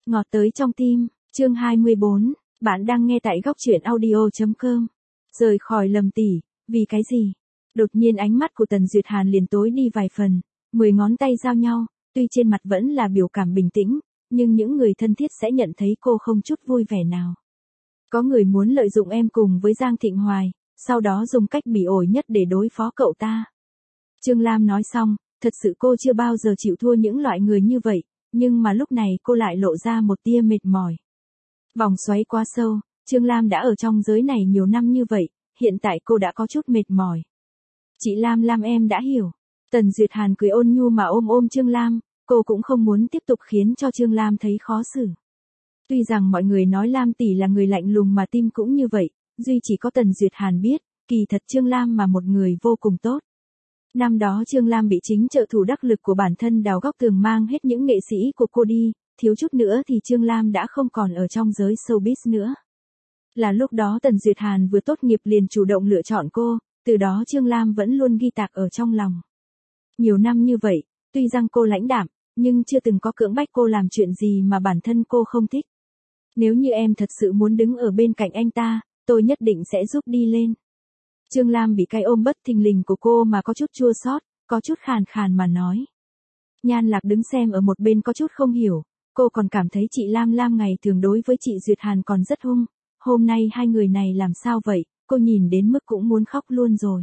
Ngọt tới trong tim, chương 24, bạn đang nghe tại góc truyện audio.com. Rời khỏi Lâm tỷ, vì cái gì? Đột nhiên ánh mắt của Tần Duyệt Hàn liền tối đi vài phần, 10 ngón tay giao nhau, tuy trên mặt vẫn là biểu cảm bình tĩnh, nhưng những người thân thiết sẽ nhận thấy cô không chút vui vẻ nào. Có người muốn lợi dụng em cùng với Giang Thịnh Hoài, sau đó dùng cách bỉ ổi nhất để đối phó cậu ta. Trương Lam nói xong, thật sự cô chưa bao giờ chịu thua những loại người như vậy, nhưng mà lúc này cô lại lộ ra một tia mệt mỏi. Vòng xoáy quá sâu, Trương Lam đã ở trong giới này nhiều năm như vậy, hiện tại cô đã có chút mệt mỏi. Chị Lam em đã hiểu. Tần Duyệt Hàn cười ôn nhu mà ôm Trương Lam, cô cũng không muốn tiếp tục khiến cho Trương Lam thấy khó xử. Tuy rằng mọi người nói Lam tỷ là người lạnh lùng mà tim cũng như vậy, duy chỉ có Tần Duyệt Hàn biết, kỳ thật Trương Lam mà một người vô cùng tốt. Năm đó Trương Lam bị chính trợ thủ đắc lực của bản thân đào góc tường mang hết những nghệ sĩ của cô đi, thiếu chút nữa thì Trương Lam đã không còn ở trong giới showbiz nữa. Là lúc đó Tần Duyệt Hàn vừa tốt nghiệp liền chủ động lựa chọn cô, từ đó Trương Lam vẫn luôn ghi tạc ở trong lòng. Nhiều năm như vậy, tuy rằng cô lãnh đạm, nhưng chưa từng có cưỡng bách cô làm chuyện gì mà bản thân cô không thích. Nếu như em thật sự muốn đứng ở bên cạnh anh ta, tôi nhất định sẽ giúp đi lên. Trương Lam bị cái ôm bất thình lình của cô mà có chút chua xót, có chút khàn khàn mà nói. Nhan Lạc đứng xem ở một bên có chút không hiểu, cô còn cảm thấy chị Lam ngày thường đối với chị Duyệt Hàn còn rất hung, hôm nay hai người này làm sao vậy, cô nhìn đến mức cũng muốn khóc luôn rồi.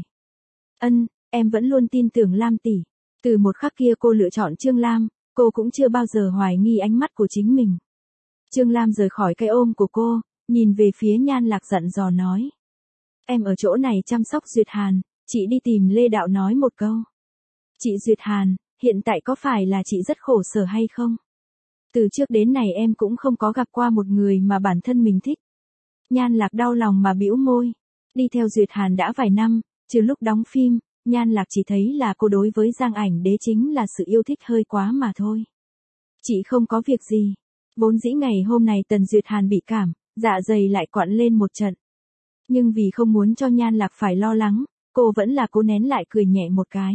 Em vẫn luôn tin tưởng Lam tỷ. Từ một khắc kia cô lựa chọn Trương Lam, cô cũng chưa bao giờ hoài nghi ánh mắt của chính mình. Trương Lam rời khỏi cái ôm của cô, nhìn về phía Nhan Lạc dặn dò nói. Em ở chỗ này chăm sóc Duyệt Hàn, chị đi tìm Lê Đạo nói một câu. Chị Duyệt Hàn, hiện tại có phải là chị rất khổ sở hay không? Từ trước đến nay em cũng không có gặp qua một người mà bản thân mình thích. Nhan Lạc đau lòng mà bĩu môi. Đi theo Duyệt Hàn đã vài năm, trừ lúc đóng phim, Nhan Lạc chỉ thấy là cô đối với Giang Ảnh Đế chính là sự yêu thích hơi quá mà thôi. Chị không có việc gì. Vốn dĩ ngày hôm nay Tần Duyệt Hàn bị cảm, dạ dày lại quặn lên một trận. Nhưng vì không muốn cho Nhan Lạc phải lo lắng, cô vẫn là cố nén lại cười nhẹ một cái.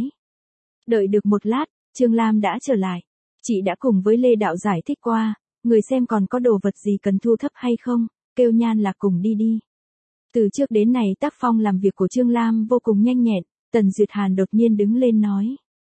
Đợi được một lát, Trương Lam đã trở lại. Chị đã cùng với Lê Đạo giải thích qua, người xem còn có đồ vật gì cần thu thập hay không, kêu Nhan Lạc cùng đi. Từ trước đến nay tác phong làm việc của Trương Lam vô cùng nhanh nhẹn, Tần Duyệt Hàn đột nhiên đứng lên nói.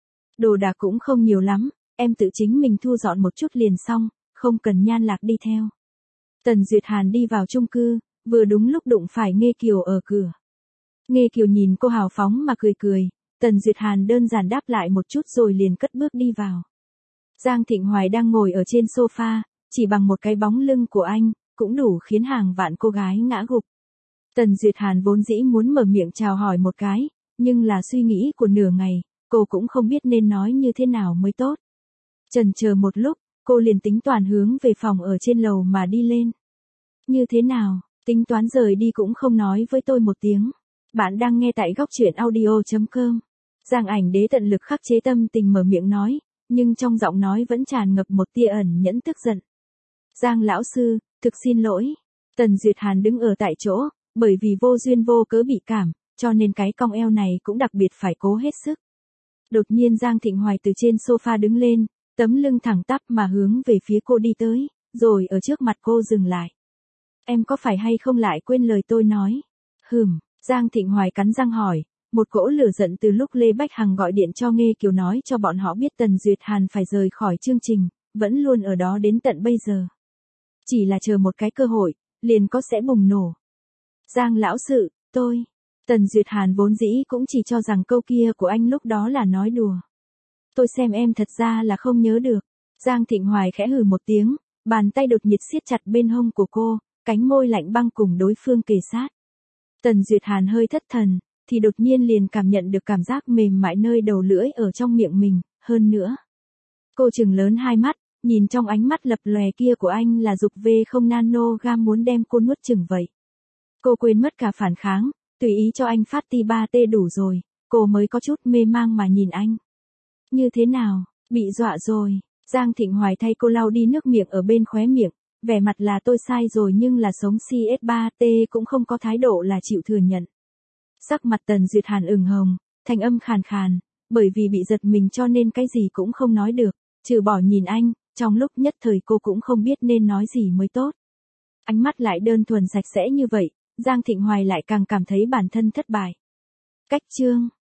Đồ đạc cũng không nhiều lắm, em tự chính mình thu dọn một chút liền xong, không cần Nhan Lạc đi theo. Tần Duyệt Hàn đi vào chung cư, vừa đúng lúc đụng phải Nghê Kiều ở cửa. Nghê Kiều nhìn cô hào phóng mà cười, Tần Duyệt Hàn đơn giản đáp lại một chút rồi liền cất bước đi vào. Giang Thịnh Hoài đang ngồi ở trên sofa, chỉ bằng một cái bóng lưng của anh, cũng đủ khiến hàng vạn cô gái ngã gục. Tần Duyệt Hàn vốn dĩ muốn mở miệng chào hỏi một cái, nhưng là suy nghĩ của nửa ngày, cô cũng không biết nên nói như thế nào mới tốt. Chần chờ một lúc, cô liền tính toán hướng về phòng ở trên lầu mà đi lên. Như thế nào, tính toán rời đi cũng không nói với tôi một tiếng. Bạn đang nghe tại góc truyện audio.com. Giang Ảnh Đế tận lực khắc chế tâm tình mở miệng nói, nhưng trong giọng nói vẫn tràn ngập một tia ẩn nhẫn tức giận. Giang lão sư, thực xin lỗi. Tần Duyệt Hàn đứng ở tại chỗ, bởi vì vô duyên vô cớ bị cảm, cho nên cái cong eo này cũng đặc biệt phải cố hết sức. Đột nhiên Giang Thịnh Hoài từ trên sofa đứng lên, tấm lưng thẳng tắp mà hướng về phía cô đi tới, rồi ở trước mặt cô dừng lại. Em có phải hay không lại quên lời tôi nói? Giang Thịnh Hoài cắn răng hỏi, một cỗ lửa giận từ lúc Lê Bách Hằng gọi điện cho Nghê Kiều nói cho bọn họ biết Tần Duyệt Hàn phải rời khỏi chương trình, vẫn luôn ở đó đến tận bây giờ. Chỉ là chờ một cái cơ hội, liền có sẽ bùng nổ. Giang lão sự, Tần Duyệt Hàn vốn dĩ cũng chỉ cho rằng câu kia của anh lúc đó là nói đùa. Tôi xem em thật ra là không nhớ được. Giang Thịnh Hoài khẽ hừ một tiếng, bàn tay đột nhiệt siết chặt bên hông của cô, cánh môi lạnh băng cùng đối phương kề sát. Tần Duyệt Hàn hơi thất thần, thì đột nhiên liền cảm nhận được cảm giác mềm mại nơi đầu lưỡi ở trong miệng mình, hơn nữa. Cô trừng lớn hai mắt, nhìn trong ánh mắt lập lòe kia của anh là dục V0 nanogram muốn đem cô nuốt chửng vậy. Cô quên mất cả phản kháng, tùy ý cho anh phát ti 3T đủ rồi, cô mới có chút mê mang mà nhìn anh. Như thế nào, bị dọa rồi. Giang Thịnh Hoài thay cô lau đi nước miệng ở bên khóe miệng, vẻ mặt là tôi sai rồi nhưng là sống CS3T cũng không có thái độ là chịu thừa nhận. Sắc mặt Tần Duyệt Hàn ửng hồng, thanh âm khàn khàn, bởi vì bị giật mình cho nên cái gì cũng không nói được, trừ bỏ nhìn anh, Trong lúc nhất thời cô cũng không biết nên nói gì mới tốt. Ánh mắt lại đơn thuần sạch sẽ như vậy, Giang Thịnh Hoài lại càng cảm thấy bản thân thất bại. Cách chương